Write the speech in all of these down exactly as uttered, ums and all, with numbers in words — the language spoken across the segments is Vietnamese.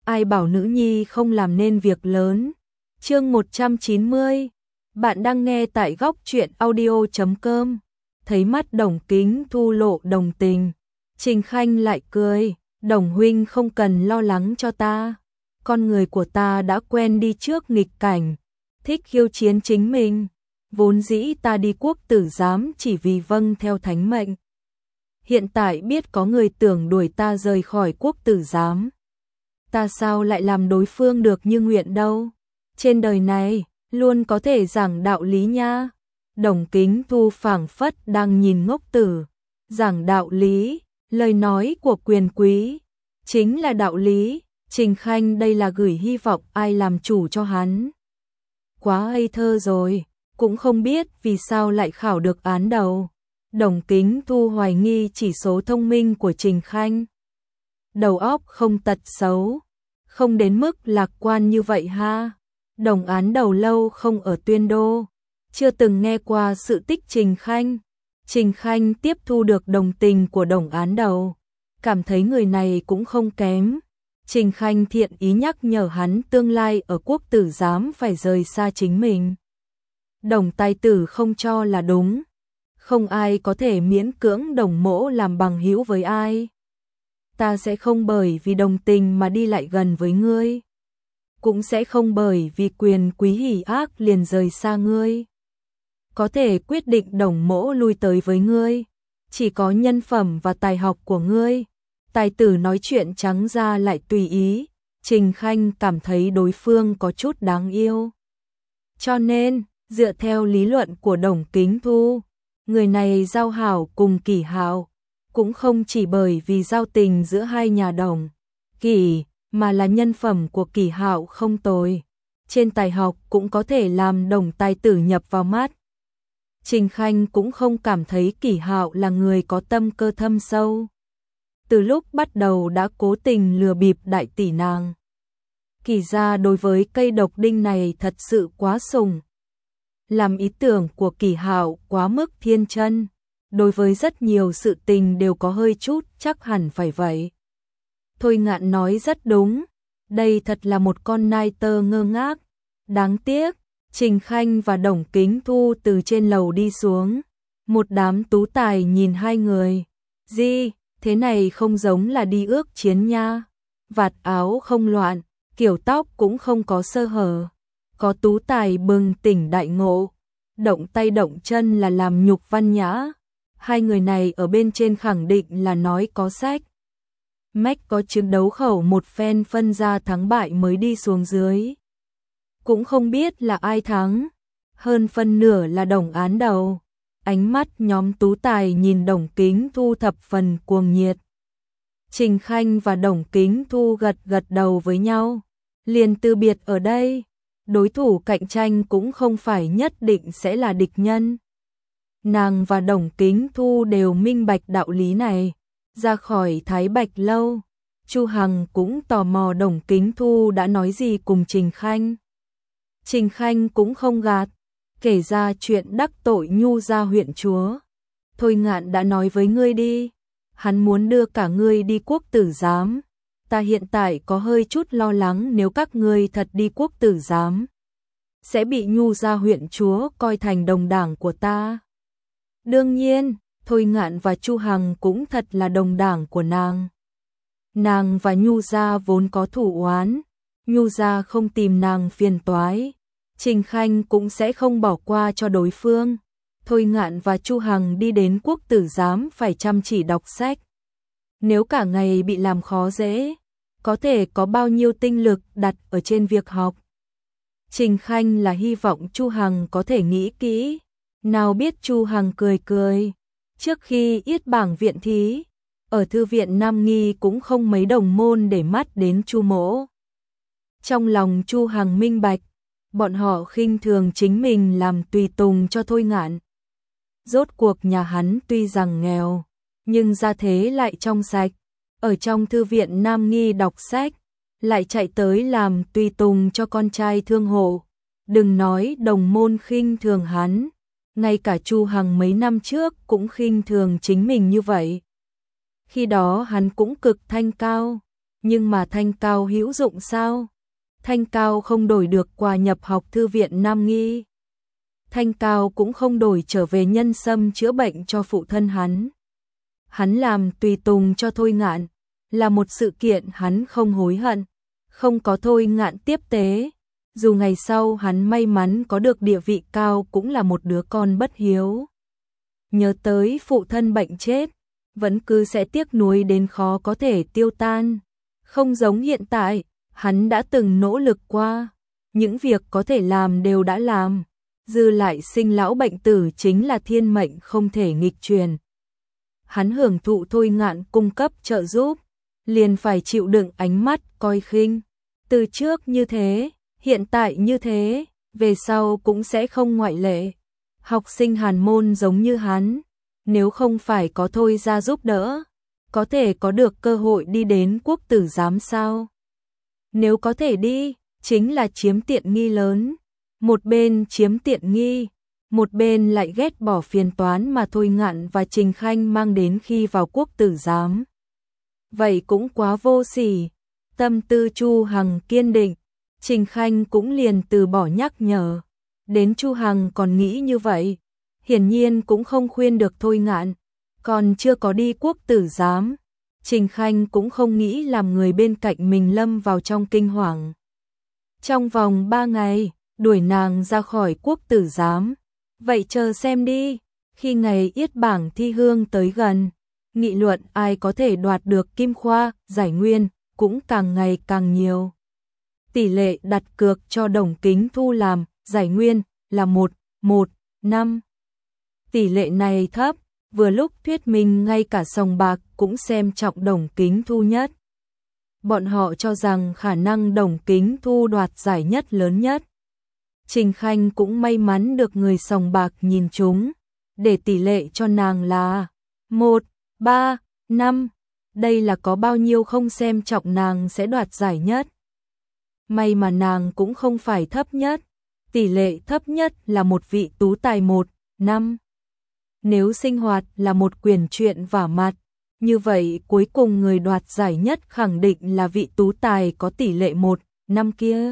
ai bảo nữ nhi không làm nên việc lớn. Chương một trăm chín mươi. Bạn đang nghe tại góc truyện audio chấm com. Thấy mắt Đồng Kính Thu lộ đồng tình, Trình Khanh lại cười, Đồng huynh không cần lo lắng cho ta. Con người của ta đã quen đi trước nghịch cảnh, thích khiêu chiến chính mình. Vốn dĩ ta đi quốc tử giám chỉ vì vâng theo thánh mệnh. Hiện tại biết có người tưởng đuổi ta rời khỏi quốc tử giám, ta sao lại làm đối phương được như nguyện đâu. Trên đời này, luôn có thể giảng đạo lý nha. Đồng Kính Thu phảng phất đang nhìn ngốc tử. Giảng đạo lý, lời nói của quyền quý, chính là đạo lý. Trình Khanh đây là gửi hy vọng ai làm chủ cho hắn. Quá ngây thơ rồi, cũng không biết vì sao lại khảo được án đầu. Đồng Kính Thu hoài nghi chỉ số thông minh của Trình Khanh. Đầu óc không tật xấu, không đến mức lạc quan như vậy ha. Đồng án đầu lâu không ở Tuyên Đô, chưa từng nghe qua sự tích Trình Khanh. Trình Khanh tiếp thu được đồng tình của đồng án đầu, cảm thấy người này cũng không kém. Trình Khanh thiện ý nhắc nhở hắn tương lai ở quốc tử giám phải rời xa chính mình. Đồng tài tử không cho là đúng, không ai có thể miễn cưỡng Đồng mỗ làm bằng hữu với ai. Ta sẽ không bởi vì đồng tình mà đi lại gần với ngươi, cũng sẽ không bởi vì quyền quý hỉ ác liền rời xa ngươi. Có thể quyết định Đồng mỗ lui tới với ngươi, chỉ có nhân phẩm và tài học của ngươi. Tài tử nói chuyện trắng ra lại tùy ý, Trình Khanh cảm thấy đối phương có chút đáng yêu. Cho nên, dựa theo lý luận của Đồng Kính Thu, người này giao hảo cùng Kỷ Hạo, cũng không chỉ bởi vì giao tình giữa hai nhà Đồng, Kỷ, mà là nhân phẩm của Kỷ Hạo không tồi. Trên tài học cũng có thể làm Đồng tài tử nhập vào mắt. Trình Khanh cũng không cảm thấy Kỷ Hạo là người có tâm cơ thâm sâu. Từ lúc bắt đầu đã cố tình lừa bịp đại tỷ nàng. Kỷ gia đối với cây độc đinh này thật sự quá sùng. Làm ý tưởng của Kỷ Hạo quá mức thiên chân, đối với rất nhiều sự tình đều có hơi chút chắc hẳn phải vậy. Thôi Ngạn nói rất đúng, đây thật là một con nai tơ ngơ ngác. Đáng tiếc, Trình Khanh và Đồng Kính Thu từ trên lầu đi xuống. Một đám tú tài nhìn hai người. Gì, thế này không giống là đi ước chiến nha. Vạt áo không loạn, kiểu tóc cũng không có sơ hở. Có tú tài bừng tỉnh đại ngộ, động tay động chân là làm nhục văn nhã. Hai người này ở bên trên khẳng định là nói có sách mách có chứng đấu khẩu một phen phân ra thắng bại mới đi xuống dưới. Cũng không biết là ai thắng, hơn phân nửa là Đồng án đầu. Ánh mắt nhóm tú tài nhìn Đồng Kính Thu thập phần cuồng nhiệt. Trình Khanh và Đồng Kính Thu gật gật đầu với nhau, liền từ biệt ở đây. Đối thủ cạnh tranh cũng không phải nhất định sẽ là địch nhân. Nàng và Đồng Kính Thu đều minh bạch đạo lý này. Ra khỏi Thái Bạch lâu, Chu Hằng cũng tò mò Đồng Kính Thu đã nói gì cùng Trình Khanh. Trình Khanh cũng không gạt, kể ra chuyện đắc tội Nhu gia huyện chúa. Thôi Ngạn đã nói với ngươi đi, hắn muốn đưa cả ngươi đi quốc tử giám. Ta hiện tại có hơi chút lo lắng nếu các ngươi thật đi quốc tử giám, sẽ bị Nhu gia huyện chúa coi thành đồng đảng của ta. Đương nhiên, Thôi Ngạn và Chu Hằng cũng thật là đồng đảng của nàng. Nàng và Nhu gia vốn có thủ oán, Nhu gia không tìm nàng phiền toái, Trình Khanh cũng sẽ không bỏ qua cho đối phương. Thôi Ngạn và Chu Hằng đi đến quốc tử giám phải chăm chỉ đọc sách. Nếu cả ngày bị làm khó dễ, có thể có bao nhiêu tinh lực đặt ở trên việc học. Trình Khanh là hy vọng Chu Hằng có thể nghĩ kỹ, nào biết Chu Hằng cười cười. Trước khi yết bảng viện thí, ở thư viện Nam Nghi cũng không mấy đồng môn để mắt đến Chu mỗ. Trong lòng Chu Hằng minh bạch, bọn họ khinh thường chính mình làm tùy tùng cho Thôi Ngạn. Rốt cuộc nhà hắn tuy rằng nghèo, nhưng gia thế lại trong sạch, ở trong thư viện Nam Nghi đọc sách, lại chạy tới làm tùy tùng cho con trai thương hộ. Đừng nói đồng môn khinh thường hắn, ngay cả Chu Hằng mấy năm trước cũng khinh thường chính mình như vậy. Khi đó hắn cũng cực thanh cao, Nhưng mà thanh cao hữu dụng sao? Thanh cao không đổi được quà nhập học thư viện Nam Nghi. Thanh cao cũng không đổi trở về nhân sâm chữa bệnh cho phụ thân hắn. Hắn làm tùy tùng cho Thôi Ngạn, là một sự kiện hắn không hối hận. Không có Thôi Ngạn tiếp tế, dù ngày sau hắn may mắn có được địa vị cao cũng là một đứa con bất hiếu. Nhớ tới phụ thân bệnh chết, vẫn cứ sẽ tiếc nuối đến khó có thể tiêu tan. Không giống hiện tại, hắn đã từng nỗ lực qua, những việc có thể làm đều đã làm, dư lại sinh lão bệnh tử chính là thiên mệnh không thể nghịch truyền. Hắn hưởng thụ Thôi Ngạn cung cấp trợ giúp, liền phải chịu đựng ánh mắt coi khinh. Từ trước như thế, hiện tại như thế, về sau cũng sẽ không ngoại lệ. Học sinh hàn môn giống như hắn, nếu không phải có Thôi ra giúp đỡ, có thể có được cơ hội đi đến quốc tử giám sao? Nếu có thể đi, chính là chiếm tiện nghi lớn. Một bên chiếm tiện nghi, một bên lại ghét bỏ phiền toán mà Thôi Ngạn và Trình Khanh mang đến khi vào quốc tử giám. Vậy cũng quá vô sỉ. Tâm tư Chu Hằng kiên định, Trình Khanh cũng liền từ bỏ nhắc nhở. Đến Chu Hằng còn nghĩ như vậy, hiển nhiên cũng không khuyên được Thôi Ngạn. Còn chưa có đi quốc tử giám, Trình Khanh cũng không nghĩ làm người bên cạnh mình lâm vào trong kinh hoàng. Trong vòng ba ngày, đuổi nàng ra khỏi quốc tử giám. Vậy chờ xem đi, khi ngày yết bảng thi hương tới gần, nghị luận ai có thể đoạt được kim khoa, giải nguyên, cũng càng ngày càng nhiều. Tỷ lệ đặt cược cho Đồng Kính Thu làm giải nguyên là một, một, năm. Tỷ lệ này thấp, vừa lúc thuyết minh ngay cả sòng bạc cũng xem trọng Đồng Kính Thu nhất. Bọn họ cho rằng khả năng Đồng Kính Thu đoạt giải nhất lớn nhất. Trình Khanh cũng may mắn được người sòng bạc nhìn trúng, để tỷ lệ cho nàng là một, ba, năm. Đây là có bao nhiêu không xem trọng nàng sẽ đoạt giải nhất. May mà nàng cũng không phải thấp nhất, tỷ lệ thấp nhất là một vị tú tài một, năm. Nếu sinh hoạt là một quyển truyện vả mặt, như vậy cuối cùng người đoạt giải nhất khẳng định là vị tú tài có tỷ lệ một, năm kia.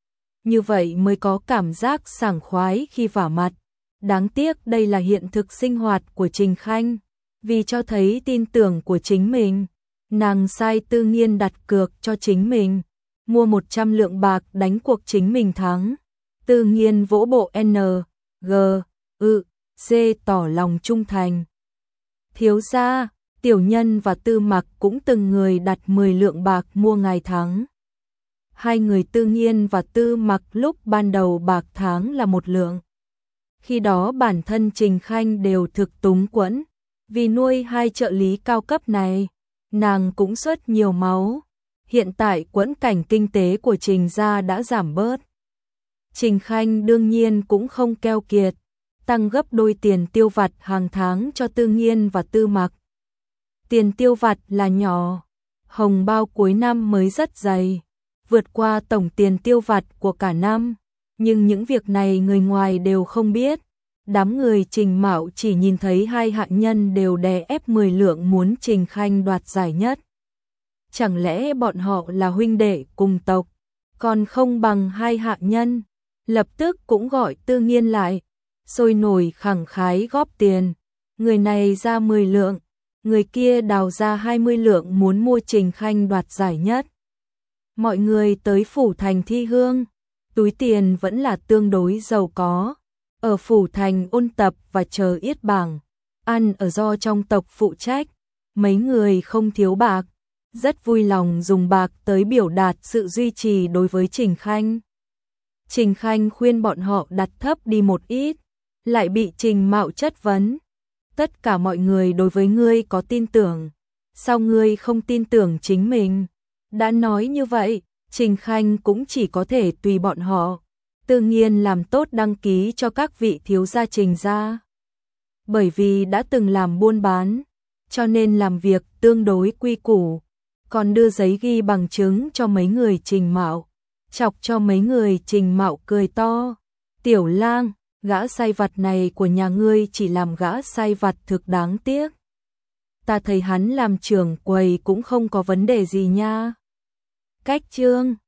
Như vậy mới có cảm giác sảng khoái khi vả mặt. Đáng tiếc đây là hiện thực sinh hoạt của Trình Khanh. Vì cho thấy tin tưởng của chính mình, nàng sai Tư Nghiên đặt cược cho chính mình, mua một trăm lượng bạc đánh cuộc chính mình thắng. Tư Nghiên vỗ bộ N, G, ư, C tỏ lòng trung thành. Thiếu gia, Tiểu Nhân và Tư Mặc cũng từng người đặt mười lượng bạc mua ngài thắng. Hai người Tư Nghiên và Tư Mặc lúc ban đầu bạc tháng là một lượng. Khi đó bản thân Trình Khanh đều thực túng quẫn, vì nuôi hai trợ lý cao cấp này, nàng cũng xuất nhiều máu. Hiện tại quẫn cảnh kinh tế của Trình gia đã giảm bớt. Trình Khanh đương nhiên cũng không keo kiệt, tăng gấp đôi tiền tiêu vặt hàng tháng cho Tư Nghiên và Tư Mặc. Tiền tiêu vặt là nhỏ, hồng bao cuối năm mới rất dày, vượt qua tổng tiền tiêu vặt của cả năm, nhưng những việc này người ngoài đều không biết. Đám người Trình Mạo chỉ nhìn thấy hai hạ nhân đều đè ép mười lượng muốn Trình Khanh đoạt giải nhất. Chẳng lẽ bọn họ là huynh đệ cùng tộc, còn không bằng hai hạ nhân? Lập tức cũng gọi Tư Nghiên lại, sôi nổi khẳng khái góp tiền. Người này ra mười lượng, người kia đào ra hai mươi lượng muốn mua Trình Khanh đoạt giải nhất. Mọi người tới phủ thành thi hương, túi tiền vẫn là tương đối giàu có. Ở phủ thành ôn tập và chờ yết bảng, ăn ở do trong tộc phụ trách, mấy người không thiếu bạc, rất vui lòng dùng bạc tới biểu đạt sự duy trì đối với Trình Khanh. Trình Khanh khuyên bọn họ đặt thấp đi một ít, lại bị Trình Mạo chất vấn. Tất cả mọi người đối với ngươi có tin tưởng, sao ngươi không tin tưởng chính mình? Đã nói như vậy, Trình Khanh cũng chỉ có thể tùy bọn họ. Tư Nghiên làm tốt đăng ký cho các vị thiếu gia Trình gia. Bởi vì đã từng làm buôn bán, cho nên làm việc tương đối quy củ, còn đưa giấy ghi bằng chứng cho mấy người Trình Mạo, chọc cho mấy người Trình Mạo cười to. Tiểu Lang, gã sai vặt này của nhà ngươi chỉ làm gã sai vặt thực đáng tiếc. Ta thấy hắn làm trưởng quầy cũng không có vấn đề gì nha. Cách chương